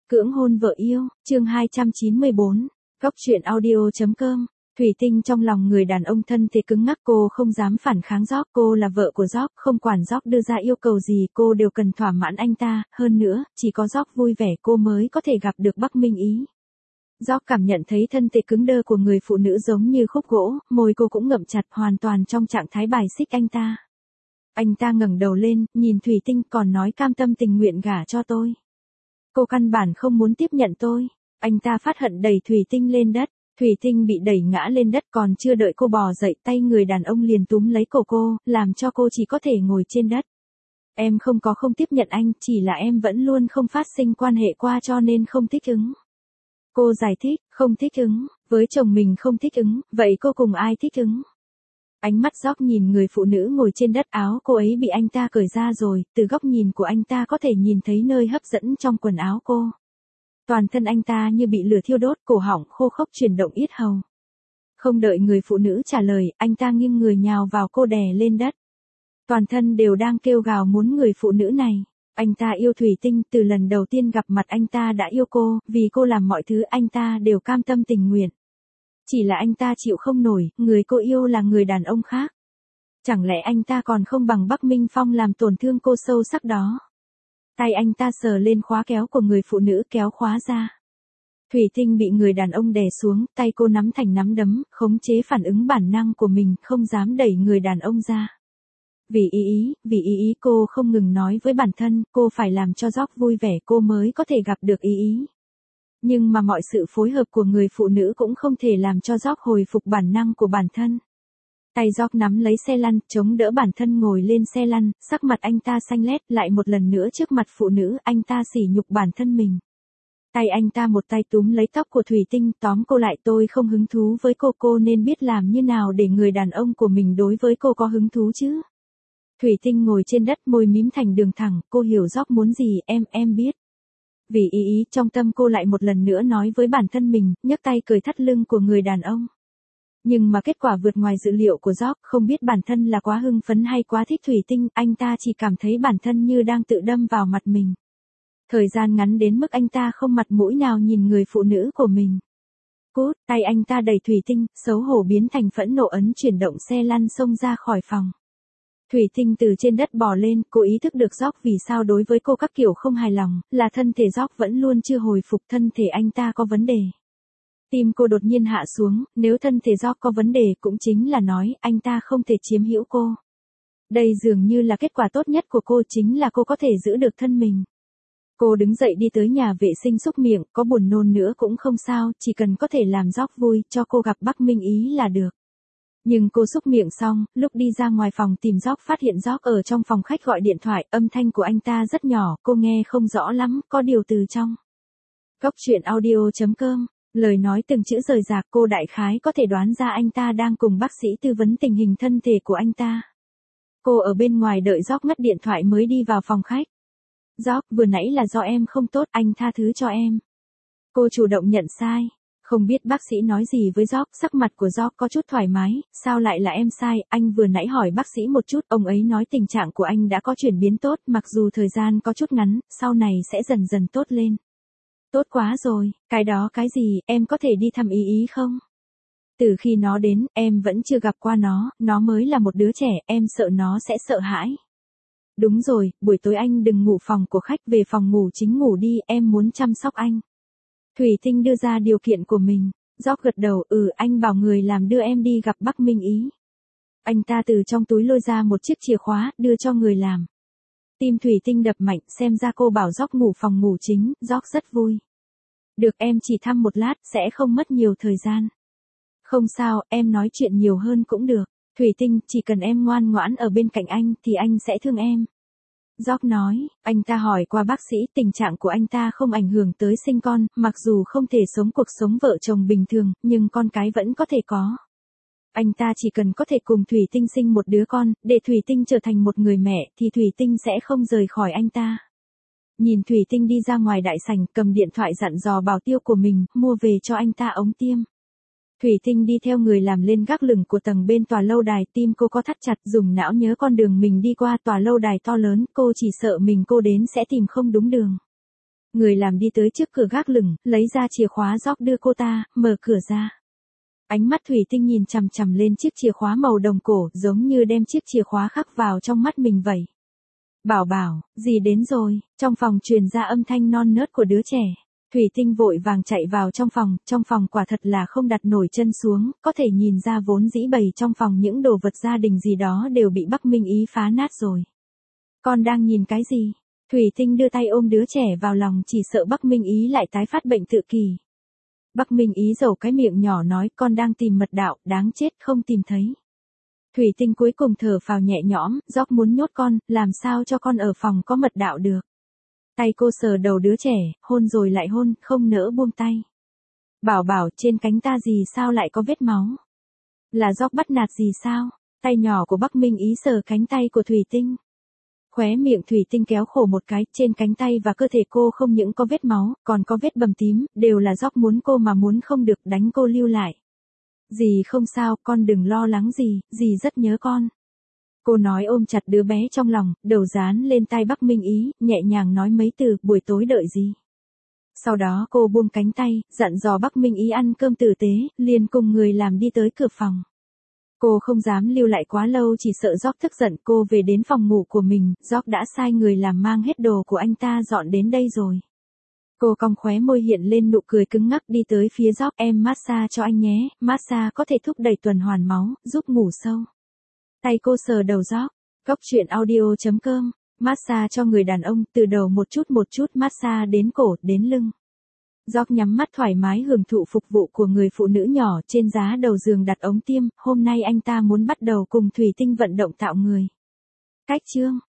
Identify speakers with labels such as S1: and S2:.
S1: Cưỡng hôn vợ yêu, chương 294, Góc truyện audio.com. Thủy Tinh trong lòng người đàn ông thân thể cứng ngắc, cô không dám phản kháng Job, cô là vợ của Job, không quản Job đưa ra yêu cầu gì cô đều cần thỏa mãn anh ta, hơn nữa, chỉ có Job vui vẻ cô mới có thể gặp được Bắc Minh Ý. Job cảm nhận thấy thân thể cứng đơ của người phụ nữ giống như khúc gỗ, môi cô cũng ngậm chặt hoàn toàn trong trạng thái bài xích anh ta. Anh ta ngẩng đầu lên, nhìn Thủy Tinh còn nói cam tâm tình nguyện gả cho tôi. Cô căn bản không muốn tiếp nhận tôi. Anh ta phát hận đẩy Thủy Tinh lên đất. Thủy Tinh bị đẩy ngã lên đất, còn chưa đợi cô bò dậy, tay người đàn ông liền túm lấy cổ cô, làm cho cô chỉ có thể ngồi trên đất. Em không tiếp nhận anh, chỉ là em vẫn luôn không phát sinh quan hệ qua cho nên không thích ứng. Cô giải thích, không thích ứng, với chồng mình không thích ứng, vậy cô cùng ai thích ứng? Ánh mắt Job nhìn người phụ nữ ngồi trên đất, áo cô ấy bị anh ta cởi ra rồi, từ góc nhìn của anh ta có thể nhìn thấy nơi hấp dẫn trong quần áo cô. Toàn thân anh ta như bị lửa thiêu đốt, cổ họng khô khốc chuyển động yết hầu. Không đợi người phụ nữ trả lời, anh ta nghiêng người nhào vào cô đè lên đất. Toàn thân đều đang kêu gào muốn người phụ nữ này. Anh ta yêu Thủy Tinh, từ lần đầu tiên gặp mặt anh ta đã yêu cô, vì cô làm mọi thứ anh ta đều cam tâm tình nguyện. Chỉ là anh ta chịu không nổi, người cô yêu là người đàn ông khác. Chẳng lẽ anh ta còn không bằng Bắc Minh Phong làm tổn thương cô sâu sắc đó. Tay anh ta sờ lên khóa kéo của người phụ nữ, kéo khóa ra. Thủy Tinh bị người đàn ông đè xuống, tay cô nắm thành nắm đấm, khống chế phản ứng bản năng của mình, không dám đẩy người đàn ông ra. Vì ý cô không ngừng nói với bản thân, cô phải làm cho Job vui vẻ cô mới có thể gặp được ý. Nhưng mà mọi sự phối hợp của người phụ nữ cũng không thể làm cho Job hồi phục bản năng của bản thân. Tay Job nắm lấy xe lăn, chống đỡ bản thân ngồi lên xe lăn, sắc mặt anh ta xanh lét, lại một lần nữa trước mặt phụ nữ, anh ta sỉ nhục bản thân mình. Tay anh ta một tay túm lấy tóc của Thủy Tinh, tóm cô lại, tôi không hứng thú với cô nên biết làm như nào để người đàn ông của mình đối với cô có hứng thú chứ. Thủy Tinh ngồi trên đất, môi mím thành đường thẳng, cô hiểu Job muốn gì, em biết. Vì ý trong tâm cô lại một lần nữa nói với bản thân mình, nhấc tay cởi thắt lưng của người đàn ông. Nhưng mà kết quả vượt ngoài dự liệu của Job, không biết bản thân là quá hưng phấn hay quá thích Thủy Tinh, anh ta chỉ cảm thấy bản thân như đang tự đâm vào mặt mình. Thời gian ngắn đến mức anh ta không mặt mũi nào nhìn người phụ nữ của mình. Cút, tay anh ta đẩy Thủy Tinh, xấu hổ biến thành phẫn nộ, ấn chuyển động xe lăn xông ra khỏi phòng. Thủy Tinh từ trên đất bò lên, cô ý thức được Job vì sao đối với cô các kiểu không hài lòng, là thân thể Job vẫn luôn chưa hồi phục, thân thể anh ta có vấn đề. Tim cô đột nhiên hạ xuống, nếu thân thể Job có vấn đề cũng chính là nói, anh ta không thể chiếm hữu cô. Đây dường như là kết quả tốt nhất của cô, chính là cô có thể giữ được thân mình. Cô đứng dậy đi tới nhà vệ sinh xúc miệng, có buồn nôn nữa cũng không sao, chỉ cần có thể làm Job vui, cho cô gặp Bắc Minh Ý là được. Nhưng cô xúc miệng xong, lúc đi ra ngoài phòng tìm Job phát hiện Job ở trong phòng khách gọi điện thoại, âm thanh của anh ta rất nhỏ, cô nghe không rõ lắm, có điều từ trong. Góc truyện audio.com, lời nói từng chữ rời rạc, cô đại khái có thể đoán ra anh ta đang cùng bác sĩ tư vấn tình hình thân thể của anh ta. Cô ở bên ngoài đợi Job ngắt điện thoại mới đi vào phòng khách. Job, vừa nãy là do em không tốt, anh tha thứ cho em. Cô chủ động nhận sai. Không biết bác sĩ nói gì với Job, sắc mặt của Job có chút thoải mái, sao lại là em sai, anh vừa nãy hỏi bác sĩ một chút, ông ấy nói tình trạng của anh đã có chuyển biến tốt, mặc dù thời gian có chút ngắn, sau này sẽ dần dần tốt lên. Tốt quá rồi, cái đó cái gì, em có thể đi thăm ý không? Từ khi nó đến, em vẫn chưa gặp qua nó mới là một đứa trẻ, em sợ nó sẽ sợ hãi. Đúng rồi, buổi tối anh đừng ngủ phòng của khách, về phòng ngủ chính ngủ đi, em muốn chăm sóc anh. Thủy Tinh đưa ra điều kiện của mình. Job gật đầu, anh bảo người làm đưa em đi gặp Bắc Minh Ý. Anh ta từ trong túi lôi ra một chiếc chìa khóa, đưa cho người làm. Tim Thủy Tinh đập mạnh, xem ra cô bảo Job ngủ phòng ngủ chính, Job rất vui. Được, em chỉ thăm một lát, sẽ không mất nhiều thời gian. Không sao, em nói chuyện nhiều hơn cũng được. Thủy Tinh, chỉ cần em ngoan ngoãn ở bên cạnh anh, thì anh sẽ thương em. Job nói, anh ta hỏi qua bác sĩ, tình trạng của anh ta không ảnh hưởng tới sinh con, mặc dù không thể sống cuộc sống vợ chồng bình thường, nhưng con cái vẫn có thể có. Anh ta chỉ cần có thể cùng Thủy Tinh sinh một đứa con, để Thủy Tinh trở thành một người mẹ, thì Thủy Tinh sẽ không rời khỏi anh ta. Nhìn Thủy Tinh đi ra ngoài đại sảnh, cầm điện thoại dặn dò bảo tiêu của mình, mua về cho anh ta ống tiêm. Thủy Tinh đi theo người làm lên gác lửng của tầng bên tòa lâu đài, tim cô có thắt chặt, dùng não nhớ con đường mình đi qua, tòa lâu đài to lớn, cô chỉ sợ mình cô đến sẽ tìm không đúng đường. Người làm đi tới trước cửa gác lửng, lấy ra chìa khóa gióc đưa cô ta, mở cửa ra. Ánh mắt thủy tinh nhìn chằm chằm lên chiếc chìa khóa màu đồng cổ, giống như đem chiếc chìa khóa khắc vào trong mắt mình vậy. Bảo bảo, dì đến rồi, trong phòng truyền ra âm thanh non nớt của đứa trẻ. Thủy tinh vội vàng chạy vào trong phòng quả thật là không đặt nổi chân xuống, có thể nhìn ra vốn dĩ bày trong phòng những đồ vật gia đình gì đó đều bị Bắc Minh Ý phá nát rồi. Con đang nhìn cái gì? Thủy tinh đưa tay ôm đứa trẻ vào lòng, chỉ sợ Bắc Minh Ý lại tái phát bệnh tự kỷ. Bắc Minh Ý dầu cái miệng nhỏ nói, con đang tìm mật đạo, đáng chết không tìm thấy. Thủy tinh cuối cùng thở phào nhẹ nhõm, gióc muốn nhốt con, làm sao cho con ở phòng có mật đạo được. Tay cô sờ đầu đứa trẻ, hôn rồi lại hôn, không nỡ buông tay. Bảo bảo, trên cánh ta gì sao lại có vết máu? Là gióc bắt nạt gì sao? Tay nhỏ của Bắc Minh Ý sờ cánh tay của Thủy tinh. Khóe miệng Thủy tinh kéo khổ một cái, trên cánh tay và cơ thể cô không những có vết máu, còn có vết bầm tím, đều là gióc muốn cô mà muốn không được, đánh cô lưu lại. Dì không sao, con đừng lo lắng gì, dì rất nhớ con. Cô nói ôm chặt đứa bé trong lòng, đầu dán lên tai Bắc Minh Ý, nhẹ nhàng nói mấy từ, buổi tối đợi gì. Sau đó cô buông cánh tay, dặn dò Bắc Minh Ý ăn cơm tử tế, liền cùng người làm đi tới cửa phòng. Cô không dám lưu lại quá lâu, chỉ sợ Gióc tức giận. Cô về đến phòng ngủ của mình, Gióc đã sai người làm mang hết đồ của anh ta dọn đến đây rồi. Cô cong khóe môi hiện lên nụ cười cứng ngắc, đi tới phía Gióc, em massage cho anh nhé, massage có thể thúc đẩy tuần hoàn máu, giúp ngủ sâu. Tay cô sờ đầu Gióc. Góc truyện audio.com, massage cho người đàn ông, từ đầu một chút massage đến cổ, đến lưng. Gióc nhắm mắt thoải mái hưởng thụ phục vụ của người phụ nữ nhỏ, trên giá đầu giường đặt ống tiêm, hôm nay anh ta muốn bắt đầu cùng Thủy tinh vận động tạo người. Cách chương